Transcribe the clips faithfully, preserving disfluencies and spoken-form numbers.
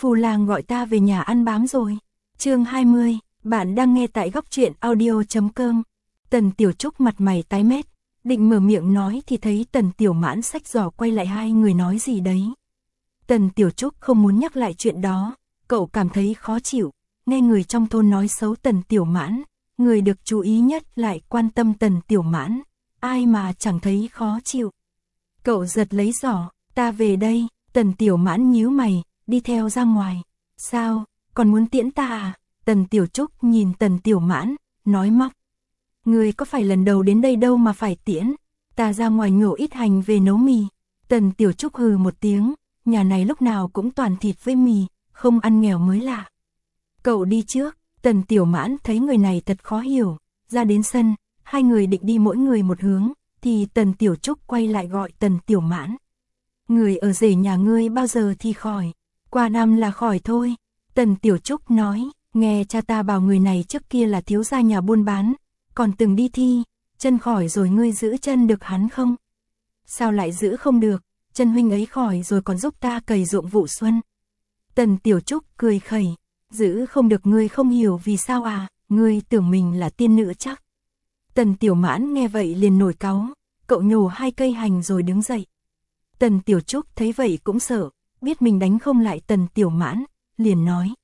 Phù Lang gọi ta về nhà ăn bám rồi. Chương hai mươi, bạn đang nghe tại góc truyện audio chấm com. Tần Tiểu Trúc mặt mày tái mét, định mở miệng nói thì thấy Tần Tiểu Mãn xách giỏ quay lại, hai người nói gì đấy. Tần Tiểu Trúc không muốn nhắc lại chuyện đó, cậu cảm thấy khó chịu, nghe người trong thôn nói xấu Tần Tiểu Mãn, người được chú ý nhất lại quan tâm Tần Tiểu Mãn, ai mà chẳng thấy khó chịu. Cậu giật lấy giỏ, ta về đây. Tần Tiểu Mãn nhíu mày, đi theo ra ngoài. Sao, còn muốn tiễn ta à? Tần Tiểu Trúc nhìn Tần Tiểu Mãn, nói móc. Người có phải lần đầu đến đây đâu mà phải tiễn, ta ra ngoài nhổ ít hành về nấu mì. Tần Tiểu Trúc hừ một tiếng, nhà này lúc nào cũng toàn thịt với mì, không ăn nghèo mới lạ. Cậu đi trước. Tần Tiểu Mãn thấy người này thật khó hiểu, ra đến sân, hai người định đi mỗi người một hướng, thì Tần Tiểu Trúc quay lại gọi Tần Tiểu Mãn. Người ở rể nhà ngươi bao giờ thì khỏi? Qua năm là khỏi thôi. Tần Tiểu Trúc nói, nghe cha ta bảo người này trước kia là thiếu gia nhà buôn bán, còn từng đi thi, chân khỏi rồi ngươi giữ chân được hắn không? Sao lại giữ không được, chân huynh ấy khỏi rồi còn giúp ta cày ruộng vụ xuân. Tần Tiểu Trúc cười khẩy, giữ không được ngươi không hiểu vì sao à, ngươi tưởng mình là tiên nữ chắc. Tần Tiểu Mãn nghe vậy liền nổi cáu, cậu nhổ hai cây hành rồi đứng dậy. Tần Tiểu Trúc thấy vậy cũng sợ, biết mình đánh không lại Tần Tiểu Mãn, liền nói.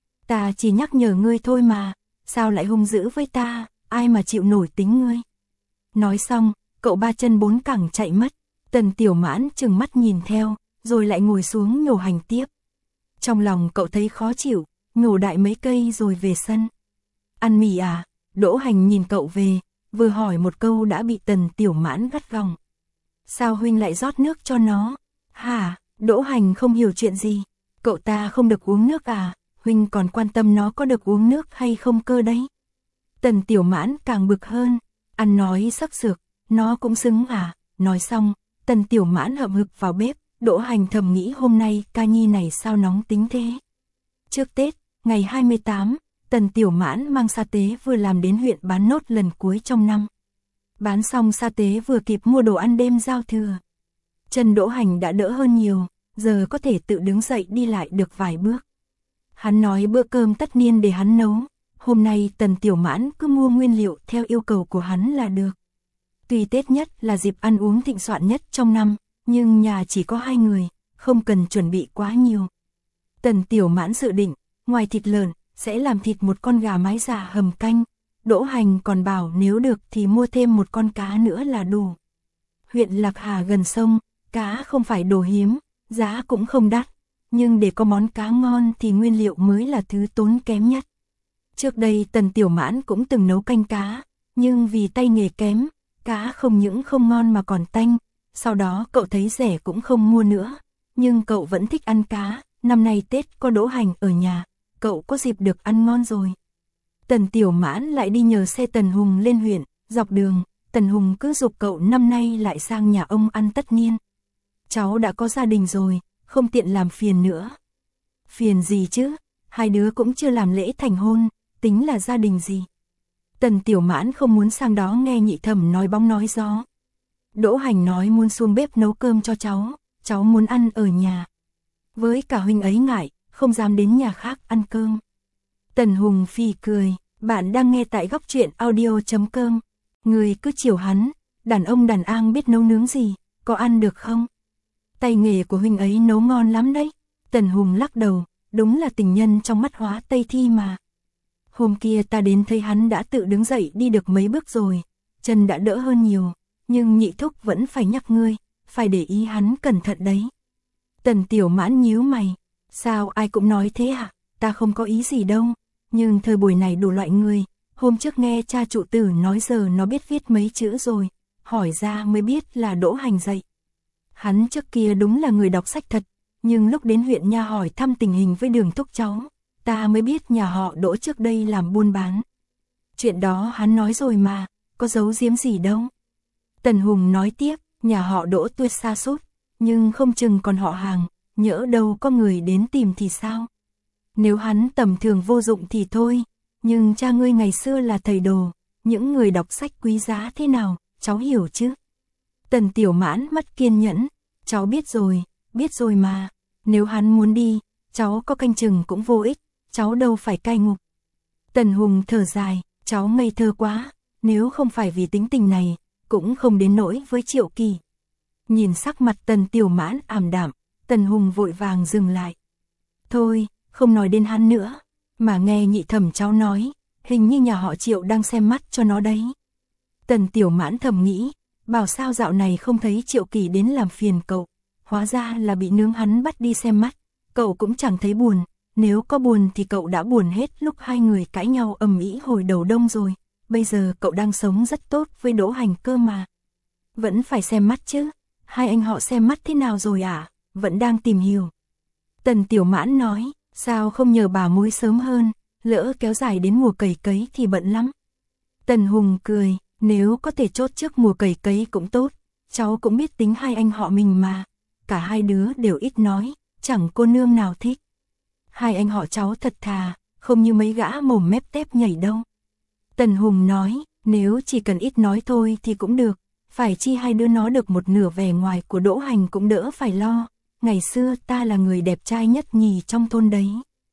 Ta chỉ nhắc nhở ngươi thôi mà, sao lại hung dữ với ta, ai mà chịu nổi tính ngươi. Nói xong, cậu ba chân bốn cẳng chạy mất. Tần Tiểu Mãn trừng mắt nhìn theo, rồi lại ngồi xuống nhổ hành tiếp. Trong lòng cậu thấy khó chịu, nhổ đại mấy cây rồi về sân. Ăn mì à? Đỗ Hành nhìn cậu về, vừa hỏi một câu đã bị Tần Tiểu Mãn gắt gỏng. Sao huynh lại rót nước cho nó? Hả? Đỗ Hành không hiểu chuyện gì. Cậu ta không được uống nước à? Huynh còn quan tâm nó có được uống nước hay không cơ đấy. Tần Tiểu Mãn càng bực hơn. Ăn nói sắc sược, nó cũng xứng à? Nói xong, Tần Tiểu Mãn hậm hực vào bếp. Đỗ Hành thầm nghĩ hôm nay ca nhi này sao nóng tính thế. Trước Tết, ngày hai mươi tám, Tần Tiểu Mãn mang sa tế vừa làm đến huyện bán nốt lần cuối trong năm. Bán xong sa tế vừa kịp mua đồ ăn đêm giao thừa. Chân Đỗ Hành đã đỡ hơn nhiều, giờ có thể tự đứng dậy đi lại được vài bước. Hắn nói bữa cơm tất niên để hắn nấu, hôm nay Tần Tiểu Mãn cứ mua nguyên liệu theo yêu cầu của hắn là được. Tuy Tết nhất là dịp ăn uống thịnh soạn nhất trong năm, nhưng nhà chỉ có hai người, không cần chuẩn bị quá nhiều. Tần Tiểu Mãn dự định, ngoài thịt lợn, sẽ làm thịt một con gà mái già hầm canh. Đỗ Hành còn bảo nếu được thì mua thêm một con cá nữa là đủ. Huyện Lạc Hà gần sông, cá không phải đồ hiếm, giá cũng không đắt, nhưng để có món cá ngon thì nguyên liệu mới là thứ tốn kém nhất. Trước đây Tần Tiểu Mãn cũng từng nấu canh cá, nhưng vì tay nghề kém, cá không những không ngon mà còn tanh, sau đó cậu thấy rẻ cũng không mua nữa, nhưng cậu vẫn thích ăn cá, năm nay Tết có Đỗ Hành ở nhà, cậu có dịp được ăn ngon rồi. Tần Tiểu Mãn lại đi nhờ xe Tần Hùng lên huyện, dọc đường, Tần Hùng cứ giục cậu năm nay lại sang nhà ông ăn tất niên. Cháu đã có gia đình rồi, không tiện làm phiền nữa. Phiền gì chứ, hai đứa cũng chưa làm lễ thành hôn, tính là gia đình gì. Tần Tiểu Mãn không muốn sang đó nghe nhị thẩm nói bóng nói gió. Đỗ Hành nói muốn xuống bếp nấu cơm cho cháu, cháu muốn ăn ở nhà. Với cả huynh ấy ngại, không dám đến nhà khác ăn cơm. Tần Hùng phì cười, bạn đang nghe tại góc truyện audio chấm com. Người cứ chiều hắn, đàn ông đàn an biết nấu nướng gì, có ăn được không? Tay nghề của huynh ấy nấu ngon lắm đấy. Tần Hùng lắc đầu, đúng là tình nhân trong mắt Hóa Tây Thi mà. Hôm kia ta đến thấy hắn đã tự đứng dậy đi được mấy bước rồi, chân đã đỡ hơn nhiều, nhưng nhị thúc vẫn phải nhắc ngươi, phải để ý hắn cẩn thận đấy. Tần Tiểu Mãn nhíu mày, sao ai cũng nói thế à? Ta không có ý gì đâu, nhưng thời buổi này đủ loại người, hôm trước nghe cha trụ tử nói giờ nó biết viết mấy chữ rồi, hỏi ra mới biết là Đỗ Hành dạy. Hắn trước kia đúng là người đọc sách thật, nhưng lúc đến huyện nha hỏi thăm tình hình với Đường thúc cháu, ta mới biết nhà họ Đỗ trước đây làm buôn bán. Chuyện đó hắn nói rồi mà, có giấu giếm gì đâu. Tần Hùng nói tiếp, nhà họ Đỗ tuy xa sút, nhưng không chừng còn họ hàng, nhỡ đâu có người đến tìm thì sao? Nếu hắn tầm thường vô dụng thì thôi, nhưng cha ngươi ngày xưa là thầy đồ, những người đọc sách quý giá thế nào, cháu hiểu chứ? Tần Tiểu Mãn mất kiên nhẫn, cháu biết rồi, biết rồi mà, nếu hắn muốn đi, cháu có canh chừng cũng vô ích, cháu đâu phải cai ngục. Tần Hùng thở dài, cháu ngây thơ quá, nếu không phải vì tính tình này, cũng không đến nỗi với Triệu Kỳ. Nhìn sắc mặt Tần Tiểu Mãn ảm đạm, Tần Hùng vội vàng dừng lại. Thôi, không nói đến hắn nữa, mà nghe nhị thẩm cháu nói, hình như nhà họ Triệu đang xem mắt cho nó đấy. Tần Tiểu Mãn thầm nghĩ, bảo sao dạo này không thấy Triệu Kỳ đến làm phiền cậu, hóa ra là bị nướng hắn bắt đi xem mắt, cậu cũng chẳng thấy buồn, nếu có buồn thì cậu đã buồn hết lúc hai người cãi nhau ầm ĩ hồi đầu đông rồi, bây giờ cậu đang sống rất tốt với Đỗ Hành cơ mà. Vẫn phải xem mắt chứ, hai anh họ xem mắt thế nào rồi à, vẫn đang tìm hiểu. Tần Tiểu Mãn nói, sao không nhờ bà mối sớm hơn, lỡ kéo dài đến mùa cày cấy thì bận lắm. Tần Hùng cười, nếu có thể chốt trước mùa cày cấy cũng tốt, cháu cũng biết tính hai anh họ mình mà, cả hai đứa đều ít nói, chẳng cô nương nào thích. Hai anh họ cháu thật thà, không như mấy gã mồm mép tép nhảy đâu. Tần Hùng nói, nếu chỉ cần ít nói thôi thì cũng được, phải chi hai đứa nó được một nửa vẻ ngoài của Đỗ Hành cũng đỡ phải lo, ngày xưa ta là người đẹp trai nhất nhì trong thôn đấy.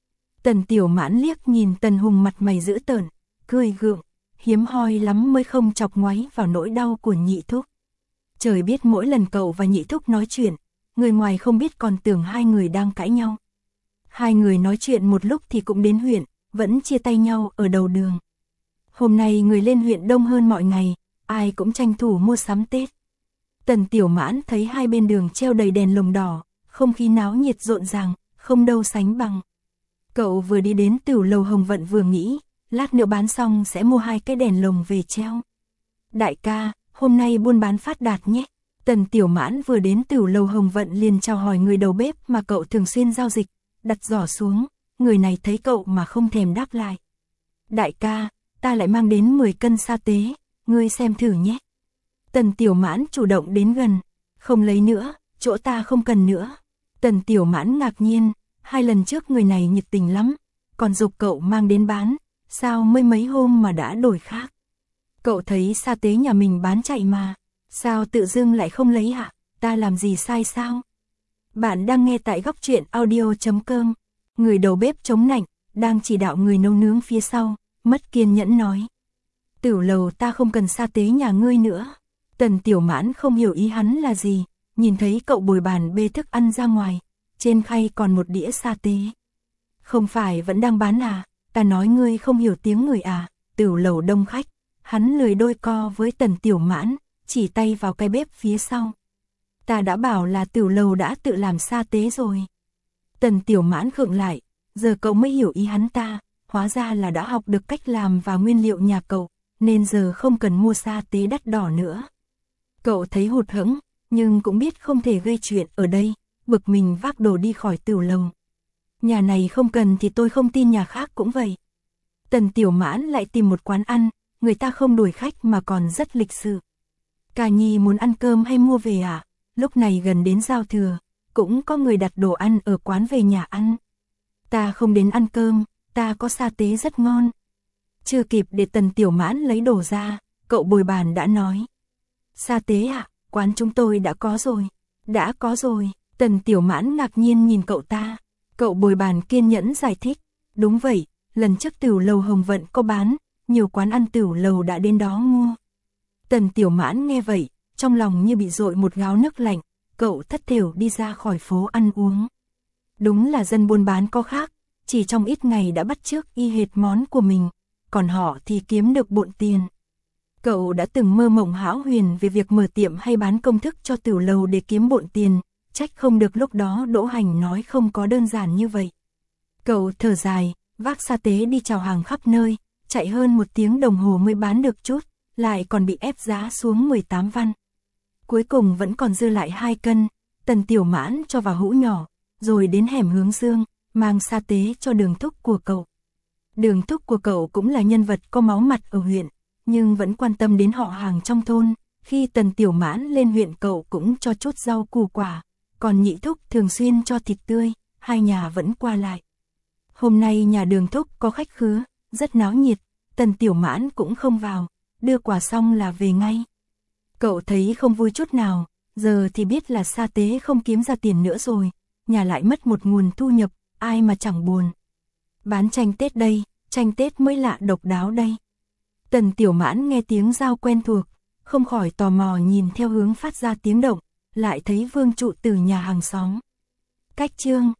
Tần Tiểu Mãn liếc nhìn Tần Hùng mặt mày dữ tợn, cười gượng, hiếm hoi lắm mới không chọc ngoáy vào nỗi đau của nhị thúc. Trời biết mỗi lần cậu và nhị thúc nói chuyện, người ngoài không biết còn tưởng hai người đang cãi nhau. Hai người nói chuyện một lúc thì cũng đến huyện, vẫn chia tay nhau ở đầu đường. Hôm nay người lên huyện đông hơn mọi ngày, ai cũng tranh thủ mua sắm Tết. Tần Tiểu Mãn thấy hai bên đường treo đầy đèn lồng đỏ, không khí náo nhiệt rộn ràng, không đâu sánh bằng. Cậu vừa đi đến tửu lầu Hồng Vận vừa nghĩ, lát nữa bán xong sẽ mua hai cái đèn lồng về treo. Đại ca, hôm nay buôn bán phát đạt nhé. Tần Tiểu Mãn vừa đến tửu lầu Hồng Vận liền chào hỏi người đầu bếp mà cậu thường xuyên giao dịch, đặt giỏ xuống, người này thấy cậu mà không thèm đáp lại. Đại ca, ta lại mang đến mười cân sa tế, ngươi xem thử nhé. Tần Tiểu Mãn chủ động đến gần, không lấy nữa, chỗ ta không cần nữa. Tần Tiểu Mãn ngạc nhiên, hai lần trước người này nhiệt tình lắm, còn giục cậu mang đến bán, sao mới mấy hôm mà đã đổi khác. Cậu thấy sa tế nhà mình bán chạy mà, sao tự dưng lại không lấy hả, ta làm gì sai sao? Bạn đang nghe tại góc truyện audio chấm com, người đầu bếp chống nạnh, đang chỉ đạo người nấu nướng phía sau, mất kiên nhẫn nói. Tửu lầu ta không cần sa tế nhà ngươi nữa. Tần Tiểu Mãn không hiểu ý hắn là gì, nhìn thấy cậu bồi bàn bê thức ăn ra ngoài, trên khay còn một đĩa sa tế. Không phải vẫn đang bán à, ta nói ngươi không hiểu tiếng người à, tửu lầu đông khách. Hắn lười đôi co với Tần Tiểu Mãn, chỉ tay vào cái bếp phía sau. Ta đã bảo là tửu lầu đã tự làm sa tế rồi. Tần Tiểu Mãn khựng lại, giờ cậu mới hiểu ý hắn ta, hóa ra là đã học được cách làm và nguyên liệu nhà cậu, nên giờ không cần mua sa tế đắt đỏ nữa. Cậu thấy hụt hẫng, nhưng cũng biết không thể gây chuyện ở đây, bực mình vác đồ đi khỏi tửu lầu. Nhà này không cần thì tôi không tin nhà khác cũng vậy. Tần Tiểu Mãn lại tìm một quán ăn, người ta không đuổi khách mà còn rất lịch sự. Ca Nhi muốn ăn cơm hay mua về à? Lúc này gần đến giao thừa, cũng có người đặt đồ ăn ở quán về nhà ăn. Ta không đến ăn cơm, ta có sa tế rất ngon. Chưa kịp để Tần Tiểu Mãn lấy đồ ra, cậu bồi bàn đã nói. Sa tế à, quán chúng tôi đã có rồi. Đã có rồi, Tần Tiểu Mãn ngạc nhiên nhìn cậu ta. Cậu bồi bàn kiên nhẫn giải thích. Đúng vậy, lần trước tửu lầu Hồng Vận có bán, nhiều quán ăn tửu lầu đã đến đó mua. Tần Tiểu Mãn nghe vậy, trong lòng như bị dội một gáo nước lạnh, cậu thất thểu đi ra khỏi phố ăn uống. Đúng là dân buôn bán có khác, chỉ trong ít ngày đã bắt chước y hệt món của mình, còn họ thì kiếm được bộn tiền. Cậu đã từng mơ mộng hão huyền về việc mở tiệm hay bán công thức cho tửu lầu để kiếm bộn tiền, trách không được lúc đó Đỗ Hành nói không có đơn giản như vậy. Cậu thở dài, vác sa tế đi chào hàng khắp nơi, chạy hơn một tiếng đồng hồ mới bán được chút, lại còn bị ép giá xuống mười tám văn. Cuối cùng vẫn còn dư lại hai cân, Tần Tiểu Mãn cho vào hũ nhỏ, rồi đến hẻm Hướng Dương, mang sa tế cho Đường thúc của cậu. Đường thúc của cậu cũng là nhân vật có máu mặt ở huyện, nhưng vẫn quan tâm đến họ hàng trong thôn. Khi Tần Tiểu Mãn lên huyện cậu cũng cho chút rau củ quả, còn nhị thúc thường xuyên cho thịt tươi, hai nhà vẫn qua lại. Hôm nay nhà Đường thúc có khách khứa, rất náo nhiệt, Tần Tiểu Mãn cũng không vào, đưa quà xong là về ngay. Cậu thấy không vui chút nào, giờ thì biết là sa tế không kiếm ra tiền nữa rồi, nhà lại mất một nguồn thu nhập, ai mà chẳng buồn. Bán tranh Tết đây, tranh Tết mới lạ độc đáo đây. Tần Tiểu Mãn nghe tiếng dao quen thuộc, không khỏi tò mò nhìn theo hướng phát ra tiếng động, lại thấy Vương Trụ từ nhà hàng xóm. Cách chương